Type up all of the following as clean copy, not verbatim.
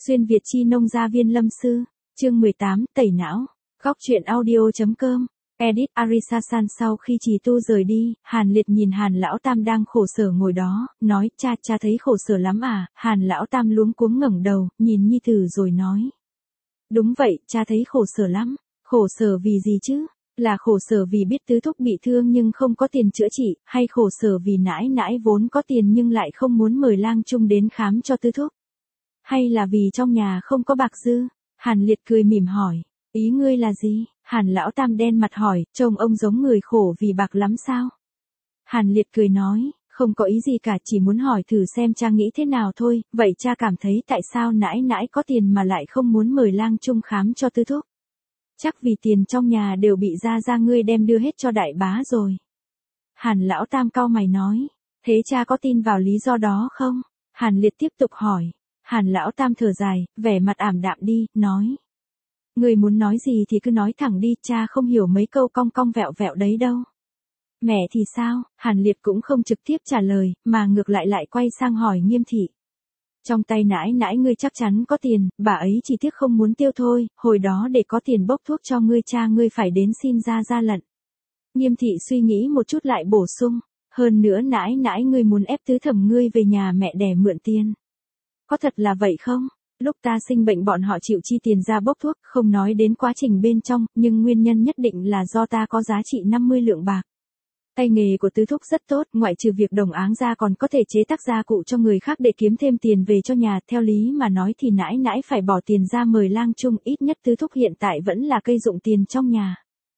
Xuyên Việt chi nông gia viên lâm sư, chương 18, tẩy não, góc truyện audio.com, edit Arisasan. Sau khi trì tu rời đi, Hàn Liệt nhìn Hàn Lão Tam đang khổ sở ngồi đó, nói, cha thấy khổ sở lắm à? Hàn Lão Tam luống cuống ngẩng đầu, nhìn nhi tử rồi nói. Đúng vậy, cha thấy khổ sở lắm. Khổ sở vì gì chứ? Là khổ sở vì biết tứ thúc bị thương nhưng không có tiền chữa trị, hay khổ sở vì nãi nãi vốn có tiền nhưng lại không muốn mời lang trung đến khám cho tứ thúc? Hay là vì trong nhà không có bạc dư? Hàn Liệt cười mỉm hỏi. Ý ngươi là gì? Hàn Lão Tam đen mặt hỏi, trông ông giống người khổ vì bạc lắm sao? Hàn Liệt cười nói, không có ý gì cả, chỉ muốn hỏi thử xem cha nghĩ thế nào thôi. Vậy cha cảm thấy tại sao nãi nãi có tiền mà lại không muốn mời lang trung khám cho tứ thúc? Chắc vì tiền trong nhà đều bị gia ngươi đem đưa hết cho đại bá rồi. Hàn Lão Tam cau mày nói, thế cha có tin vào lý do đó không? Hàn Liệt tiếp tục hỏi. Hàn Lão Tam thở dài, vẻ mặt ảm đạm đi, nói. Người muốn nói gì thì cứ nói thẳng đi, cha không hiểu mấy câu cong cong vẹo vẹo đấy đâu. Mẹ thì sao? Hàn Liệt cũng không trực tiếp trả lời, mà ngược lại quay sang hỏi Nghiêm Thị. Trong tay nãi nãi ngươi chắc chắn có tiền, bà ấy chỉ tiếc không muốn tiêu thôi, hồi đó để có tiền bốc thuốc cho ngươi cha ngươi phải đến xin ra lận. Nghiêm Thị suy nghĩ một chút lại bổ sung, hơn nữa nãi nãi ngươi muốn ép tứ thẩm ngươi về nhà mẹ đẻ mượn tiền. Có thật là vậy không? Lúc ta sinh bệnh bọn họ chịu chi tiền ra bốc thuốc, không nói đến quá trình bên trong, nhưng nguyên nhân nhất định là do ta có giá trị 50 lượng bạc. Tay nghề của tứ thúc rất tốt, ngoại trừ việc đồng áng ra còn có thể chế tác gia cụ cho người khác để kiếm thêm tiền về cho nhà. Theo lý mà nói thì nãi nãi phải bỏ tiền ra mời lang trung, ít nhất tứ thúc hiện tại vẫn là cây dụng tiền trong nhà.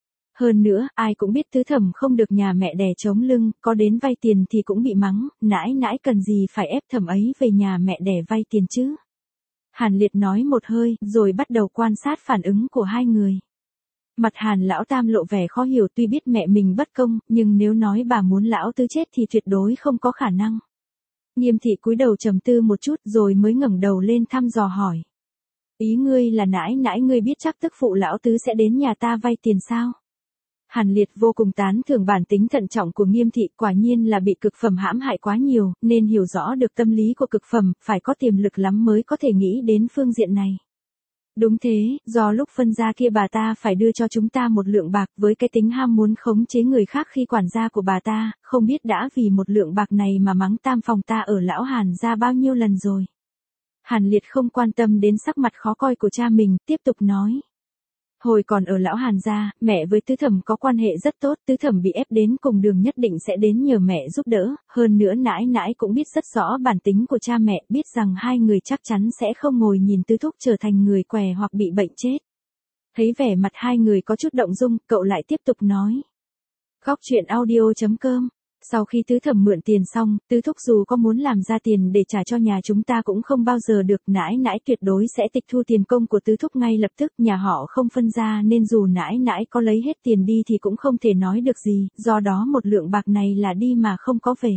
Hơn nữa, ai cũng biết tứ thẩm không được nhà mẹ đẻ chống lưng, có đến vay tiền thì cũng bị mắng, nãi nãi cần gì phải ép thẩm ấy về nhà mẹ đẻ vay tiền chứ? Hàn Liệt nói một hơi, rồi bắt đầu quan sát phản ứng của hai người. Mặt Hàn Lão Tam lộ vẻ khó hiểu, tuy biết mẹ mình bất công, nhưng nếu nói bà muốn lão tứ chết thì tuyệt đối không có khả năng. Nghiêm Thị cúi đầu trầm tư một chút rồi mới ngẩng đầu lên thăm dò hỏi. Ý ngươi là nãi nãi ngươi biết chắc tức phụ lão tứ sẽ đến nhà ta vay tiền sao? Hàn Liệt vô cùng tán thưởng bản tính thận trọng của Nghiêm Thị, quả nhiên là bị cực phẩm hãm hại quá nhiều, nên hiểu rõ được tâm lý của cực phẩm, phải có tiềm lực lắm mới có thể nghĩ đến phương diện này. Đúng thế, do lúc phân gia kia bà ta phải đưa cho chúng ta 1 lượng bạc, với cái tính ham muốn khống chế người khác khi quản gia của bà ta, không biết đã vì 1 lượng bạc này mà mắng tam phòng ta ở lão Hàn gia bao nhiêu lần rồi. Hàn Liệt không quan tâm đến sắc mặt khó coi của cha mình, tiếp tục nói. Hồi còn ở lão Hàn gia, mẹ với tứ thẩm có quan hệ rất tốt, tứ thẩm bị ép đến cùng đường nhất định sẽ đến nhờ mẹ giúp đỡ, hơn nữa nãi nãi cũng biết rất rõ bản tính của cha mẹ, biết rằng hai người chắc chắn sẽ không ngồi nhìn tứ thúc trở thành người què hoặc bị bệnh chết. Thấy vẻ mặt hai người có chút động dung, cậu lại tiếp tục nói. Góc truyện audio.com. Sau khi tứ thẩm mượn tiền xong, tứ thúc dù có muốn làm ra tiền để trả cho nhà chúng ta cũng không bao giờ được, nãi nãi tuyệt đối sẽ tịch thu tiền công của tứ thúc ngay lập tức, nhà họ không phân ra nên dù nãi nãi có lấy hết tiền đi thì cũng không thể nói được gì, do đó 1 lượng bạc này là đi mà không có về.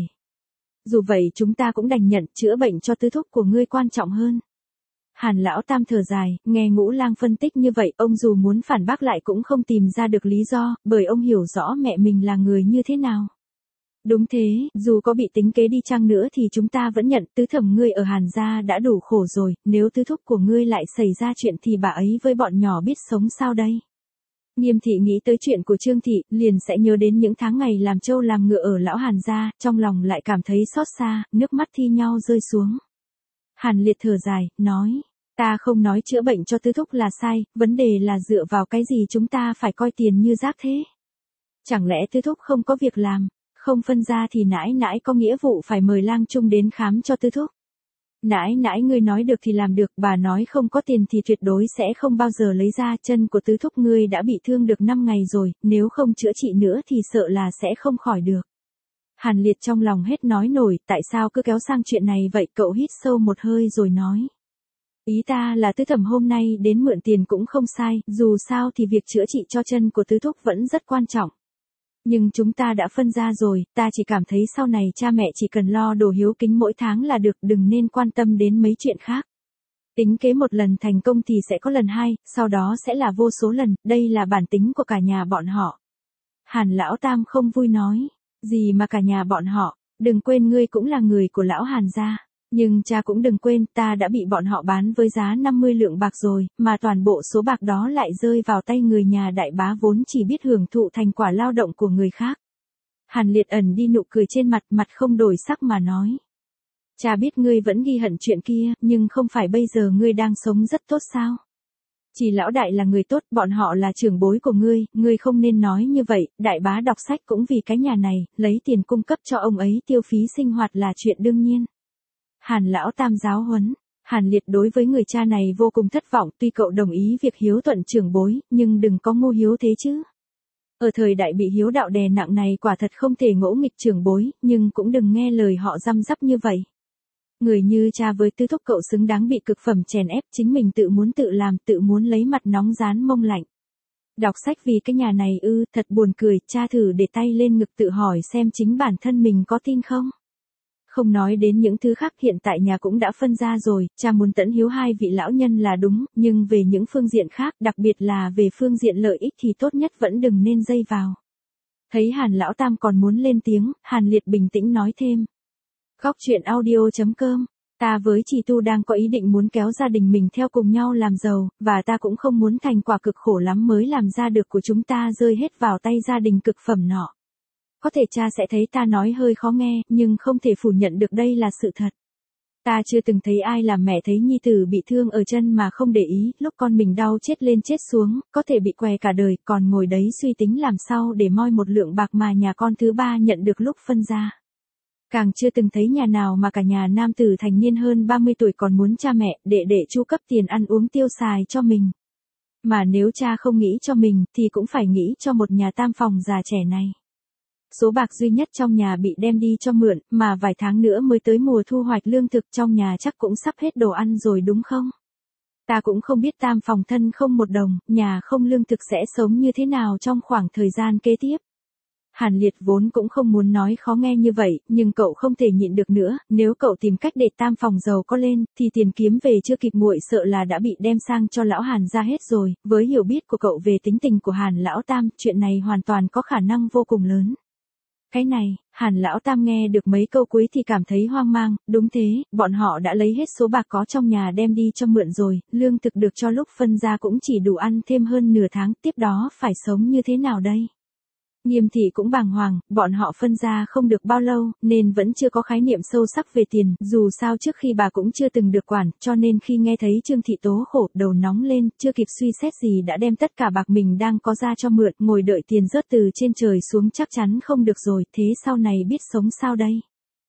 Dù vậy chúng ta cũng đành nhận, chữa bệnh cho tứ thúc của ngươi quan trọng hơn. Hàn Lão Tam thở dài, nghe Ngũ Lang phân tích như vậy, ông dù muốn phản bác lại cũng không tìm ra được lý do, bởi ông hiểu rõ mẹ mình là người như thế nào. Đúng thế, dù có bị tính kế đi chăng nữa thì chúng ta vẫn nhận, tứ thẩm ngươi ở Hàn gia đã đủ khổ rồi, nếu tứ thúc của ngươi lại xảy ra chuyện thì bà ấy với bọn nhỏ biết sống sao đây? Nghiêm Thị nghĩ tới chuyện của Trương Thị, liền sẽ nhớ đến những tháng ngày làm trâu làm ngựa ở lão Hàn gia, trong lòng lại cảm thấy xót xa, nước mắt thi nhau rơi xuống. Hàn Liệt thở dài, nói, ta không nói chữa bệnh cho tứ thúc là sai, vấn đề là dựa vào cái gì chúng ta phải coi tiền như rác thế? Chẳng lẽ tứ thúc không có việc làm? Không phân ra thì nãi nãi có nghĩa vụ phải mời lang trung đến khám cho tứ thúc. Nãi nãi ngươi nói được thì làm được, bà nói không có tiền thì tuyệt đối sẽ không bao giờ lấy ra, chân của tứ thúc ngươi đã bị thương được 5 ngày rồi, nếu không chữa trị nữa thì sợ là sẽ không khỏi được. Hàn Liệt trong lòng hết nói nổi, tại sao cứ kéo sang chuyện này vậy? Cậu hít sâu một hơi rồi nói. Ý ta là tứ thẩm hôm nay đến mượn tiền cũng không sai, dù sao thì việc chữa trị cho chân của tứ thúc vẫn rất quan trọng. Nhưng chúng ta đã phân ra rồi, ta chỉ cảm thấy sau này cha mẹ chỉ cần lo đồ hiếu kính mỗi tháng là được, đừng nên quan tâm đến mấy chuyện khác. Tính kế một lần thành công thì sẽ có lần hai, sau đó sẽ là vô số lần, đây là bản tính của cả nhà bọn họ. Hàn Lão Tam không vui nói, gì mà cả nhà bọn họ, đừng quên ngươi cũng là người của lão Hàn gia. Nhưng cha cũng đừng quên, ta đã bị bọn họ bán với giá 50 lượng bạc rồi, mà toàn bộ số bạc đó lại rơi vào tay người nhà đại bá vốn chỉ biết hưởng thụ thành quả lao động của người khác. Hàn Liệt ẩn đi nụ cười trên mặt, mặt không đổi sắc mà nói. Cha biết ngươi vẫn ghi hận chuyện kia, nhưng không phải bây giờ ngươi đang sống rất tốt sao? Chỉ lão đại là người tốt, bọn họ là trưởng bối của ngươi không nên nói như vậy, đại bá đọc sách cũng vì cái nhà này, lấy tiền cung cấp cho ông ấy tiêu phí sinh hoạt là chuyện đương nhiên. Hàn lão tam giáo huấn, Hàn Liệt đối với người cha này vô cùng thất vọng, tuy cậu đồng ý việc hiếu thuận trưởng bối, nhưng đừng có ngu hiếu thế chứ. Ở thời đại bị hiếu đạo đè nặng này quả thật không thể ngỗ nghịch trưởng bối, nhưng cũng đừng nghe lời họ răm rắp như vậy. Người như cha với tư thúc cậu xứng đáng bị cực phẩm chèn ép, chính mình tự muốn tự làm, tự muốn lấy mặt nóng rán mông lạnh. Đọc sách vì cái nhà này ư, thật buồn cười, cha thử để tay lên ngực tự hỏi xem chính bản thân mình có tin không. Không nói đến những thứ khác, hiện tại nhà cũng đã phân ra rồi, cha muốn tẫn hiếu hai vị lão nhân là đúng, nhưng về những phương diện khác, đặc biệt là về phương diện lợi ích thì tốt nhất vẫn đừng nên dây vào. Thấy Hàn lão tam còn muốn lên tiếng, Hàn Liệt bình tĩnh nói thêm. Góc truyện audio.com, ta với chị Tu đang có ý định muốn kéo gia đình mình theo cùng nhau làm giàu, và ta cũng không muốn thành quả cực khổ lắm mới làm ra được của chúng ta rơi hết vào tay gia đình cực phẩm nọ. Có thể cha sẽ thấy ta nói hơi khó nghe, nhưng không thể phủ nhận được đây là sự thật. Ta chưa từng thấy ai làm mẹ thấy nhi tử bị thương ở chân mà không để ý, lúc con mình đau chết lên chết xuống, có thể bị què cả đời, còn ngồi đấy suy tính làm sao để moi một lượng bạc mà nhà con thứ ba nhận được lúc phân ra. Càng chưa từng thấy nhà nào mà cả nhà nam tử thành niên hơn 30 tuổi còn muốn cha mẹ, để chu cấp tiền ăn uống tiêu xài cho mình. Mà nếu cha không nghĩ cho mình, thì cũng phải nghĩ cho một nhà tam phòng già trẻ này. Số bạc duy nhất trong nhà bị đem đi cho mượn, mà vài tháng nữa mới tới mùa thu hoạch lương thực, trong nhà chắc cũng sắp hết đồ ăn rồi đúng không? Ta cũng không biết tam phòng thân không một đồng, nhà không lương thực sẽ sống như thế nào trong khoảng thời gian kế tiếp. Hàn Liệt vốn cũng không muốn nói khó nghe như vậy, nhưng cậu không thể nhịn được nữa, nếu cậu tìm cách để tam phòng giàu có lên, thì tiền kiếm về chưa kịp nguội sợ là đã bị đem sang cho lão Hàn ra hết rồi, với hiểu biết của cậu về tính tình của Hàn lão tam, chuyện này hoàn toàn có khả năng vô cùng lớn. Cái này, Hàn lão tam nghe được mấy câu cuối thì cảm thấy hoang mang, đúng thế, bọn họ đã lấy hết số bạc có trong nhà đem đi cho mượn rồi, lương thực được cho lúc phân ra cũng chỉ đủ ăn thêm hơn nửa tháng, tiếp đó phải sống như thế nào đây? Nghiêm thị cũng bàng hoàng, bọn họ phân ra không được bao lâu, nên vẫn chưa có khái niệm sâu sắc về tiền, dù sao trước khi bà cũng chưa từng được quản, cho nên khi nghe thấy Trương thị tố khổ, đầu nóng lên, chưa kịp suy xét gì đã đem tất cả bạc mình đang có ra cho mượn, ngồi đợi tiền rớt từ trên trời xuống chắc chắn không được rồi, thế sau này biết sống sao đây?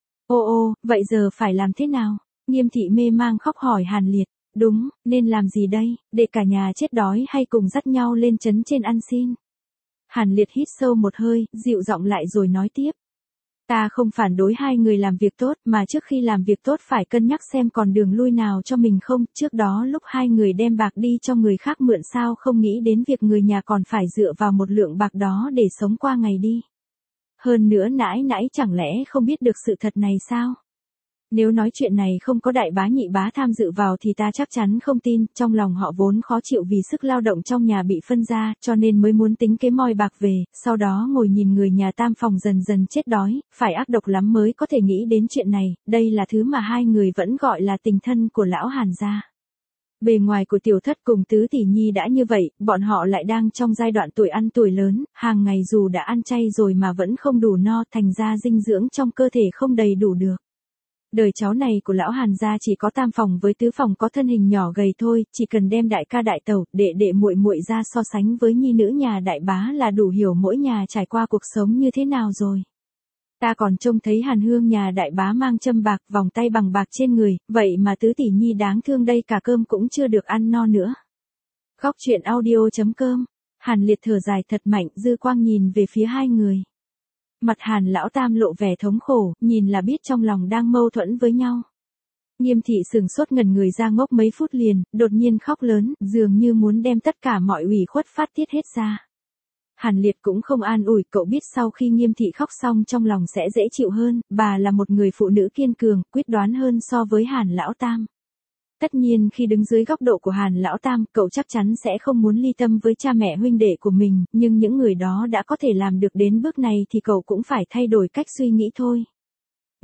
Ô, vậy giờ phải làm thế nào? Nghiêm thị mê mang khóc hỏi Hàn Liệt, đúng, nên làm gì đây, để cả nhà chết đói hay cùng dắt nhau lên trấn trên ăn xin? Hàn Liệt hít sâu một hơi, dịu giọng lại rồi nói tiếp. Ta không phản đối hai người làm việc tốt, mà trước khi làm việc tốt phải cân nhắc xem còn đường lui nào cho mình không, trước đó lúc hai người đem bạc đi cho người khác mượn sao không nghĩ đến việc người nhà còn phải dựa vào một lượng bạc đó để sống qua ngày đi. Hơn nữa nãy chẳng lẽ không biết được sự thật này sao? Nếu nói chuyện này không có đại bá nhị bá tham dự vào thì ta chắc chắn không tin, trong lòng họ vốn khó chịu vì sức lao động trong nhà bị phân ra, cho nên mới muốn tính kế moi bạc về, sau đó ngồi nhìn người nhà tam phòng dần dần chết đói, phải ác độc lắm mới có thể nghĩ đến chuyện này, đây là thứ mà hai người vẫn gọi là tình thân của lão Hàn gia. Bề ngoài của tiểu thất cùng tứ tỷ nhi đã như vậy, bọn họ lại đang trong giai đoạn tuổi ăn tuổi lớn, hàng ngày dù đã ăn chay rồi mà vẫn không đủ no, thành ra dinh dưỡng trong cơ thể không đầy đủ được. Đời cháu này của lão Hàn gia chỉ có tam phòng với tứ phòng có thân hình nhỏ gầy thôi, chỉ cần đem đại ca đại tẩu, đệ muội muội ra so sánh với nhi nữ nhà đại bá là đủ hiểu mỗi nhà trải qua cuộc sống như thế nào rồi. Ta còn trông thấy Hàn Hương nhà đại bá mang châm bạc, vòng tay bằng bạc trên người, vậy mà tứ tỷ nhi đáng thương đây cả cơm cũng chưa được ăn no nữa. Góc truyện audio.com, Hàn Liệt thở dài thật mạnh, dư quang nhìn về phía hai người. Mặt Hàn lão tam lộ vẻ thống khổ, nhìn là biết trong lòng đang mâu thuẫn với nhau. Nghiêm thị sừng sốt ngẩn người ra ngốc mấy phút liền, đột nhiên khóc lớn, dường như muốn đem tất cả mọi ủy khuất phát tiết hết ra. Hàn Liệt cũng không an ủi, cậu biết sau khi Nghiêm thị khóc xong trong lòng sẽ dễ chịu hơn, bà là một người phụ nữ kiên cường, quyết đoán hơn so với Hàn lão tam. Tất nhiên khi đứng dưới góc độ của Hàn lão tam, cậu chắc chắn sẽ không muốn ly tâm với cha mẹ huynh đệ của mình, nhưng những người đó đã có thể làm được đến bước này thì cậu cũng phải thay đổi cách suy nghĩ thôi.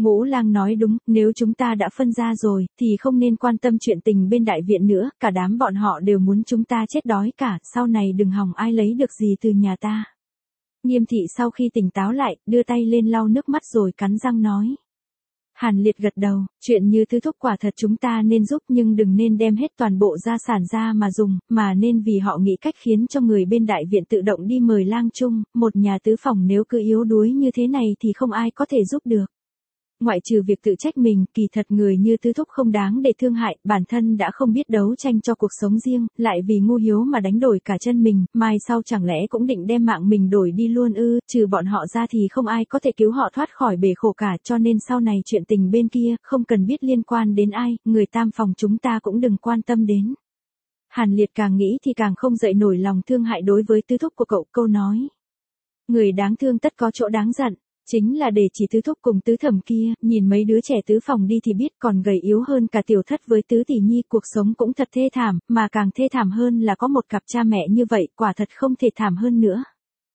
Ngũ Lang nói đúng, nếu chúng ta đã phân ra rồi, thì không nên quan tâm chuyện tình bên đại viện nữa, cả đám bọn họ đều muốn chúng ta chết đói cả, sau này đừng hòng ai lấy được gì từ nhà ta. Nghiêm thị sau khi tỉnh táo lại, đưa tay lên lau nước mắt rồi cắn răng nói. Hàn Liệt gật đầu, chuyện như Tứ Thúc quả thật chúng ta nên giúp nhưng đừng nên đem hết toàn bộ gia sản ra mà dùng, mà nên vì họ nghĩ cách khiến cho người bên đại viện tự động đi mời lang chung, một nhà tứ phòng nếu cứ yếu đuối như thế này thì không ai có thể giúp được. Ngoại trừ việc tự trách mình, kỳ thật người như Tứ Thúc không đáng để thương hại, bản thân đã không biết đấu tranh cho cuộc sống riêng, lại vì ngu hiếu mà đánh đổi cả chân mình, mai sau chẳng lẽ cũng định đem mạng mình đổi đi luôn ư, trừ bọn họ ra thì không ai có thể cứu họ thoát khỏi bể khổ cả, cho nên sau này chuyện tình bên kia, không cần biết liên quan đến ai, người tam phòng chúng ta cũng đừng quan tâm đến. Hàn Liệt càng nghĩ thì càng không dậy nổi lòng thương hại đối với Tứ Thúc của cậu, câu nói. Người đáng thương tất có chỗ đáng giận. Chính là để chỉ Tứ Thúc cùng Tứ Thẩm kia, nhìn mấy đứa trẻ tứ phòng đi thì biết còn gầy yếu hơn cả Tiểu Thất với Tứ Tỷ Nhi, cuộc sống cũng thật thê thảm, mà càng thê thảm hơn là có một cặp cha mẹ như vậy, quả thật không thể thảm hơn nữa.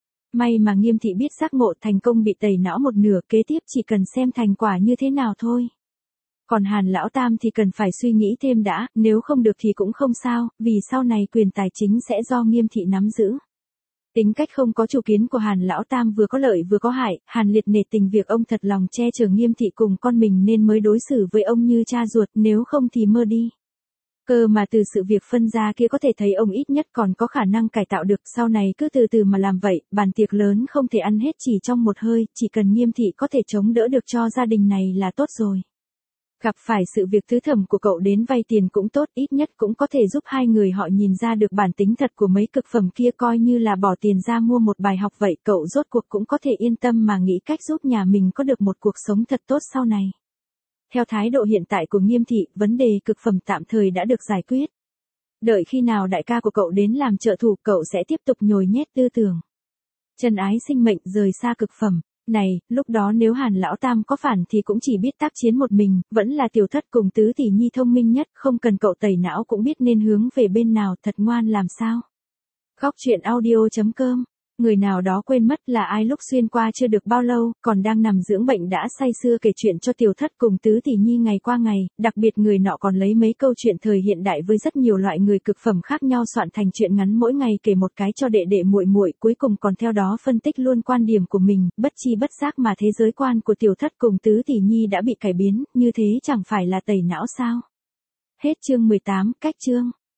May mà Nghiêm thị biết giác ngộ, thành công bị tẩy não một nửa, kế tiếp chỉ cần xem thành quả như thế nào thôi. Còn Hàn lão tam thì cần phải suy nghĩ thêm đã, nếu không được thì cũng không sao, vì sau này quyền tài chính sẽ do Nghiêm thị nắm giữ. Tính cách không có chủ kiến của Hàn lão tam vừa có lợi vừa có hại, Hàn Liệt nể tình việc ông thật lòng che chở Nghiêm thị cùng con mình nên mới đối xử với ông như cha ruột, nếu không thì mơ đi. Cơ mà từ sự việc phân ra kia có thể thấy ông ít nhất còn có khả năng cải tạo được, sau này cứ từ từ mà làm vậy, bàn tiệc lớn không thể ăn hết chỉ trong một hơi, chỉ cần Nghiêm thị có thể chống đỡ được cho gia đình này là tốt rồi. Gặp phải sự việc Tứ Thẩm của cậu đến vay tiền cũng tốt, ít nhất cũng có thể giúp hai người họ nhìn ra được bản tính thật của mấy cực phẩm kia, coi như là bỏ tiền ra mua một bài học vậy, cậu rốt cuộc cũng có thể yên tâm mà nghĩ cách giúp nhà mình có được một cuộc sống thật tốt sau này. Theo thái độ hiện tại của Nghiêm thị, vấn đề cực phẩm tạm thời đã được giải quyết. Đợi khi nào đại ca của cậu đến làm trợ thủ, cậu sẽ tiếp tục nhồi nhét tư tưởng trần ái sinh mệnh rời xa cực phẩm. Này, lúc đó nếu Hàn lão tam có phản thì cũng chỉ biết tác chiến một mình, vẫn là Tiểu Thất cùng Tứ Tỷ Nhi thông minh nhất, không cần cậu tẩy não cũng biết nên hướng về bên nào, thật ngoan làm sao. Khóc chuyện audio.com. Người nào đó quên mất là ai lúc xuyên qua chưa được bao lâu, còn đang nằm dưỡng bệnh đã say sưa kể chuyện cho Tiểu Thất cùng Tứ Tỷ Nhi ngày qua ngày, đặc biệt người nọ còn lấy mấy câu chuyện thời hiện đại với rất nhiều loại người cực phẩm khác nhau soạn thành chuyện ngắn mỗi ngày kể một cái cho đệ đệ muội muội, cuối cùng còn theo đó phân tích luôn quan điểm của mình, bất chi bất giác mà thế giới quan của Tiểu Thất cùng Tứ Tỷ Nhi đã bị cải biến, như thế chẳng phải là tẩy não sao? Hết chương 18, cách chương.